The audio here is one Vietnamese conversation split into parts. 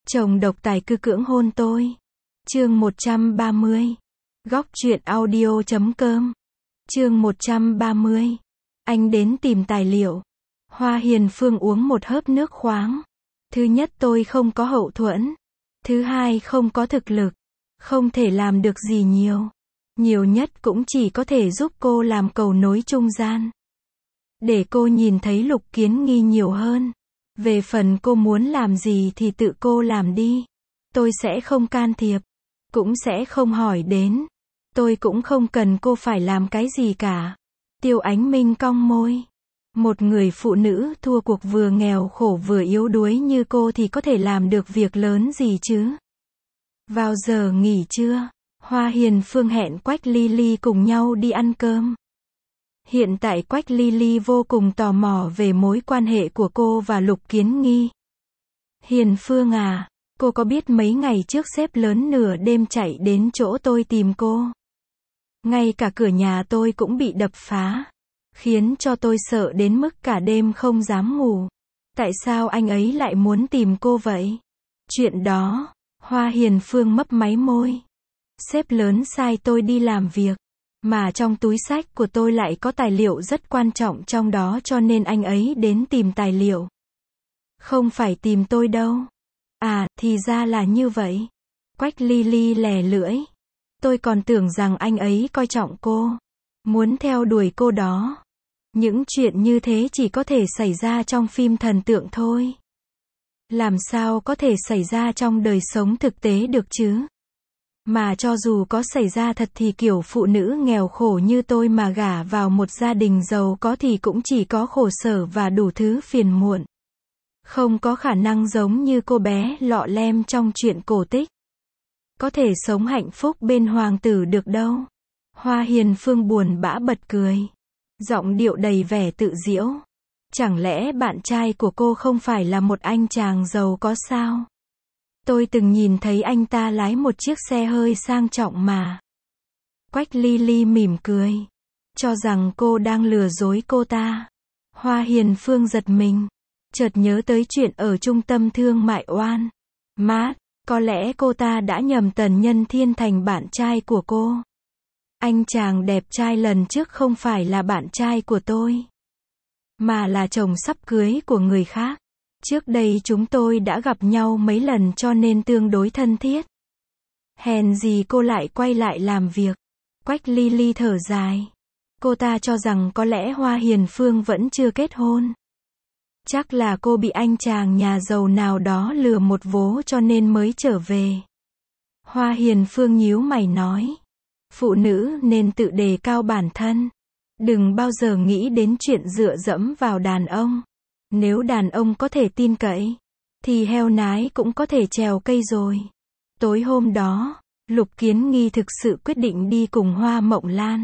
Chồng độc tài cư cưỡng hôn tôi. Chương 130. Góc truyện audio.com. Chương 130. Anh đến tìm tài liệu. Hoa Hiền Phương uống một hớp nước khoáng. Thứ nhất, tôi không có hậu thuẫn. Thứ hai, không có thực lực. Không thể làm được gì nhiều. Nhiều nhất cũng chỉ có thể giúp cô làm cầu nối trung gian. Để cô nhìn thấy Lục Kiến Nghi nhiều hơn. Về phần cô muốn làm gì thì tự cô làm đi. Tôi sẽ không can thiệp. Cũng sẽ không hỏi đến. Tôi cũng không cần cô phải làm cái gì cả. Tiêu Ánh Minh cong môi. Một người phụ nữ thua cuộc vừa nghèo khổ vừa yếu đuối như cô thì có thể làm được việc lớn gì chứ? Vào giờ nghỉ trưa, Hoa Hiền Phương hẹn Quách Ly Ly cùng nhau đi ăn cơm. Hiện tại Quách Ly Ly vô cùng tò mò về mối quan hệ của cô và Lục Kiến Nghi. Hiền Phương à, cô có biết mấy ngày trước sếp lớn nửa đêm chạy đến chỗ tôi tìm cô. Ngay cả cửa nhà tôi cũng bị đập phá. Khiến cho tôi sợ đến mức cả đêm không dám ngủ. Tại sao anh ấy lại muốn tìm cô vậy? Chuyện đó, Hoa Hiền Phương mấp máy môi. Sếp lớn sai tôi đi làm việc. Mà trong túi xách của tôi lại có tài liệu rất quan trọng trong đó cho nên anh ấy đến tìm tài liệu. Không phải tìm tôi đâu. À, thì ra là như vậy. Quách Ly Ly lè lưỡi. Tôi còn tưởng rằng anh ấy coi trọng cô. Muốn theo đuổi cô đó. Những chuyện như thế chỉ có thể xảy ra trong phim thần tượng thôi. Làm sao có thể xảy ra trong đời sống thực tế được chứ? Mà cho dù có xảy ra thật thì kiểu phụ nữ nghèo khổ như tôi mà gả vào một gia đình giàu có thì cũng chỉ có khổ sở và đủ thứ phiền muộn. Không có khả năng giống như cô bé lọ lem trong truyện cổ tích. Có thể sống hạnh phúc bên hoàng tử được đâu. Hoa Hiền Phương buồn bã bật cười. Giọng điệu đầy vẻ tự giễu. Chẳng lẽ bạn trai của cô không phải là một anh chàng giàu có sao? Tôi từng nhìn thấy anh ta lái một chiếc xe hơi sang trọng mà. Quách Ly Ly mỉm cười. Cho rằng cô đang lừa dối cô ta. Hoa Hiền Phương giật mình. Chợt nhớ tới chuyện ở trung tâm thương mại Oan. Mát, có lẽ cô ta đã nhầm Tần Nhân Thiên thành bạn trai của cô. Anh chàng đẹp trai lần trước không phải là bạn trai của tôi. Mà là chồng sắp cưới của người khác. Trước đây chúng tôi đã gặp nhau mấy lần cho nên tương đối thân thiết. Hèn gì cô lại quay lại làm việc. Quách Ly Ly thở dài. Cô ta cho rằng có lẽ Hoa Hiền Phương vẫn chưa kết hôn. Chắc là cô bị anh chàng nhà giàu nào đó lừa một vố cho nên mới trở về. Hoa Hiền Phương nhíu mày nói. Phụ nữ nên tự đề cao bản thân. Đừng bao giờ nghĩ đến chuyện dựa dẫm vào đàn ông. Nếu đàn ông có thể tin cậy, thì heo nái cũng có thể trèo cây rồi. Tối hôm đó, Lục Kiến Nghi thực sự quyết định đi cùng Hoa Mộng Lan.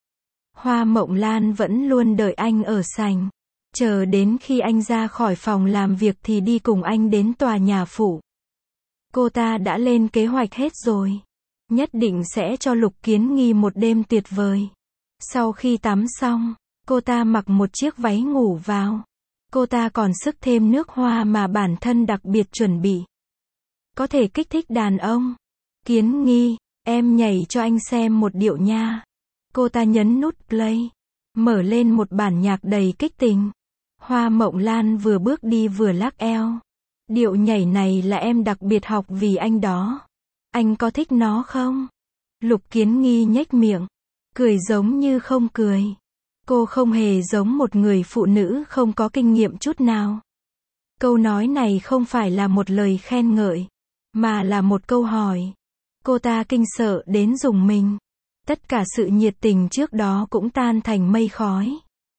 Hoa Mộng Lan vẫn luôn đợi anh ở sảnh. Chờ đến khi anh ra khỏi phòng làm việc thì đi cùng anh đến tòa nhà phủ. Cô ta đã lên kế hoạch hết rồi. Nhất định sẽ cho Lục Kiến Nghi một đêm tuyệt vời. Sau khi tắm xong, cô ta mặc một chiếc váy ngủ vào. Cô ta còn xức thêm nước hoa mà bản thân đặc biệt chuẩn bị. Có thể kích thích đàn ông. Kiến Nghi, em nhảy cho anh xem một điệu nha. Cô ta nhấn nút play. Mở lên một bản nhạc đầy kích tình. Hoa Mộng Lan vừa bước đi vừa lắc eo. Điệu nhảy này là em đặc biệt học vì anh đó. Anh có thích nó không? Lục Kiến Nghi nhếch miệng. Cười giống như không cười. Cô không hề giống một người phụ nữ không có kinh nghiệm chút nào. Câu nói này không phải là một lời khen ngợi, mà là một câu hỏi. Cô ta kinh sợ đến rùng mình. Tất cả sự nhiệt tình trước đó cũng tan thành mây khói.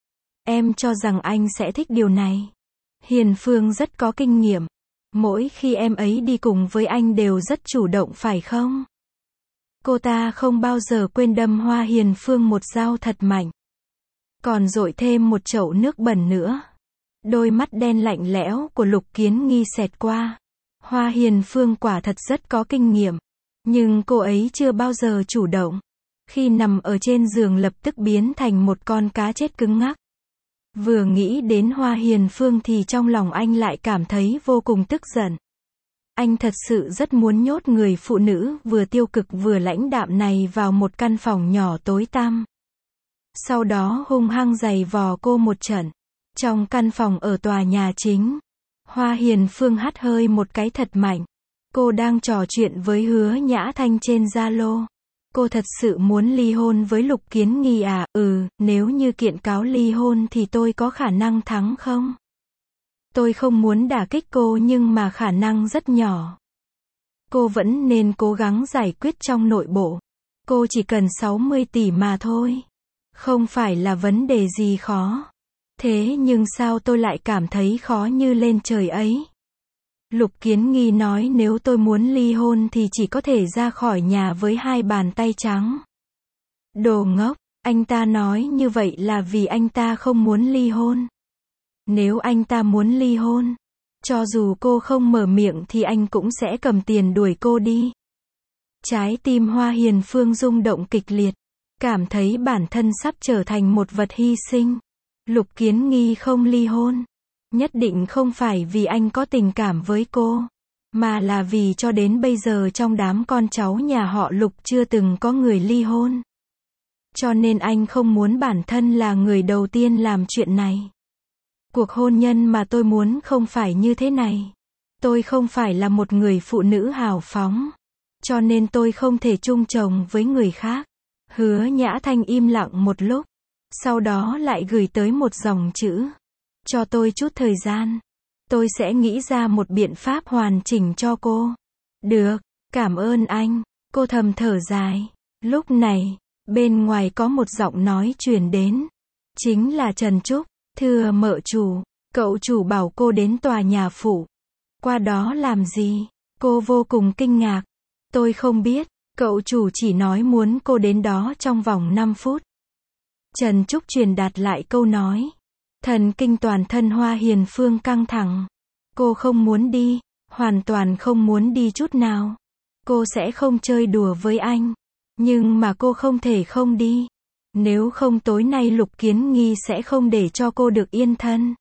Em cho rằng anh sẽ thích điều này. Hiền Phương rất có kinh nghiệm. Mỗi khi em ấy đi cùng với anh đều rất chủ động phải không? Cô ta không bao giờ quên đâm Hoa Hiền Phương một dao thật mạnh. Còn dội thêm một chậu nước bẩn nữa. Đôi mắt đen lạnh lẽo của Lục Kiến Nghi xẹt qua. Hoa Hiền Phương quả thật rất có kinh nghiệm. Nhưng cô ấy chưa bao giờ chủ động. Khi nằm ở trên giường lập tức biến thành một con cá chết cứng ngắc. Vừa nghĩ đến Hoa Hiền Phương thì trong lòng anh lại cảm thấy vô cùng tức giận. Anh thật sự rất muốn nhốt người phụ nữ vừa tiêu cực vừa lãnh đạm này vào một căn phòng nhỏ tối tăm. Sau đó hung hăng giày vò cô một trận. Trong căn phòng ở tòa nhà chính, Hoa Hiền Phương hắt hơi một cái thật mạnh. Cô đang trò chuyện với Hứa Nhã Thanh trên Zalo. Cô thật sự muốn ly hôn với Lục Kiến Nghi à? Nếu như kiện cáo ly hôn thì tôi có khả năng thắng không? Tôi không muốn đả kích cô nhưng mà khả năng rất nhỏ. Cô vẫn nên cố gắng giải quyết trong nội bộ. Cô chỉ cần 60 tỷ mà thôi. Không phải là vấn đề gì khó. Thế nhưng sao tôi lại cảm thấy khó như lên trời ấy? Lục Kiến Nghi nói nếu tôi muốn ly hôn thì chỉ có thể ra khỏi nhà với 2 bàn tay trắng. Đồ ngốc, anh ta nói như vậy là vì anh ta không muốn ly hôn. Nếu anh ta muốn ly hôn, cho dù cô không mở miệng thì anh cũng sẽ cầm tiền đuổi cô đi. Trái tim Hoa Hiền Phương rung động kịch liệt, cảm thấy bản thân sắp trở thành một vật hy sinh. Lục Kiến Nghi không ly hôn, nhất định không phải vì anh có tình cảm với cô, mà là vì cho đến bây giờ trong đám con cháu nhà họ Lục chưa từng có người ly hôn. Cho nên anh không muốn bản thân là người đầu tiên làm chuyện này. Cuộc hôn nhân mà tôi muốn không phải như thế này. Tôi không phải là một người phụ nữ hào phóng, cho nên tôi không thể chung chồng với người khác. Hứa Nhã Thanh im lặng một lúc, sau đó lại gửi tới một dòng chữ. Cho tôi chút thời gian. Tôi sẽ nghĩ ra một biện pháp hoàn chỉnh cho cô. Được, cảm ơn anh. Cô thầm thở dài. Lúc này, bên ngoài có một giọng nói truyền đến. Chính là Trần Trúc. Thưa mợ chủ, cậu chủ bảo cô đến tòa nhà phụ. Qua đó làm gì? Cô vô cùng kinh ngạc. Tôi không biết, cậu chủ chỉ nói muốn cô đến đó trong vòng 5 phút. Trần Trúc truyền đạt lại câu nói. Thần kinh toàn thân Hoa Hiền Phương căng thẳng. Cô không muốn đi, hoàn toàn không muốn đi chút nào. Cô sẽ không chơi đùa với anh. Nhưng mà cô không thể không đi. Nếu không tối nay Lục Kiến Nghi sẽ không để cho cô được yên thân.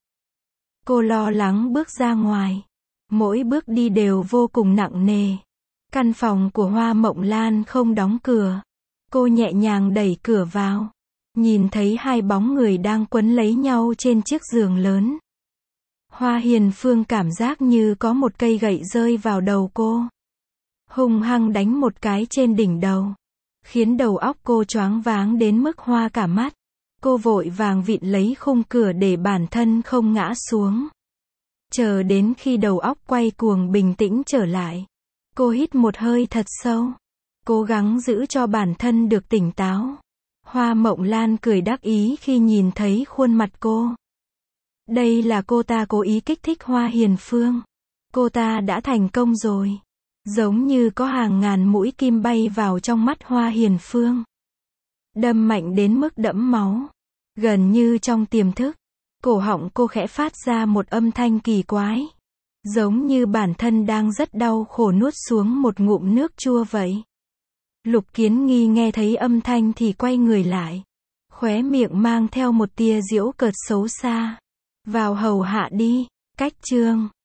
Cô lo lắng bước ra ngoài. Mỗi bước đi đều vô cùng nặng nề. Căn phòng của Hoa Mộng Lan không đóng cửa. Cô nhẹ nhàng đẩy cửa vào. Nhìn thấy 2 bóng người đang quấn lấy nhau trên chiếc giường lớn. Hoa Hiền Phương cảm giác như có một cây gậy rơi vào đầu cô. Hung hăng đánh một cái trên đỉnh đầu. Khiến đầu óc cô choáng váng đến mức hoa cả mắt. Cô vội vàng vịn lấy khung cửa để bản thân không ngã xuống. Chờ đến khi đầu óc quay cuồng bình tĩnh trở lại. Cô hít một hơi thật sâu. Cố gắng giữ cho bản thân được tỉnh táo. Hoa Mộng Lan cười đắc ý khi nhìn thấy khuôn mặt cô. Đây là cô ta cố ý kích thích Hoa Hiền Phương. Cô ta đã thành công rồi. Giống như có hàng ngàn mũi kim bay vào trong mắt Hoa Hiền Phương. Đâm mạnh đến mức đẫm máu. Gần như trong tiềm thức, cổ họng cô khẽ phát ra một âm thanh kỳ quái. Giống như bản thân đang rất đau khổ nuốt xuống một ngụm nước chua vậy. Lục Kiến Nghi nghe thấy âm thanh thì quay người lại. Khóe miệng mang theo một tia giễu cợt xấu xa. Vào hầu hạ đi. Cách chương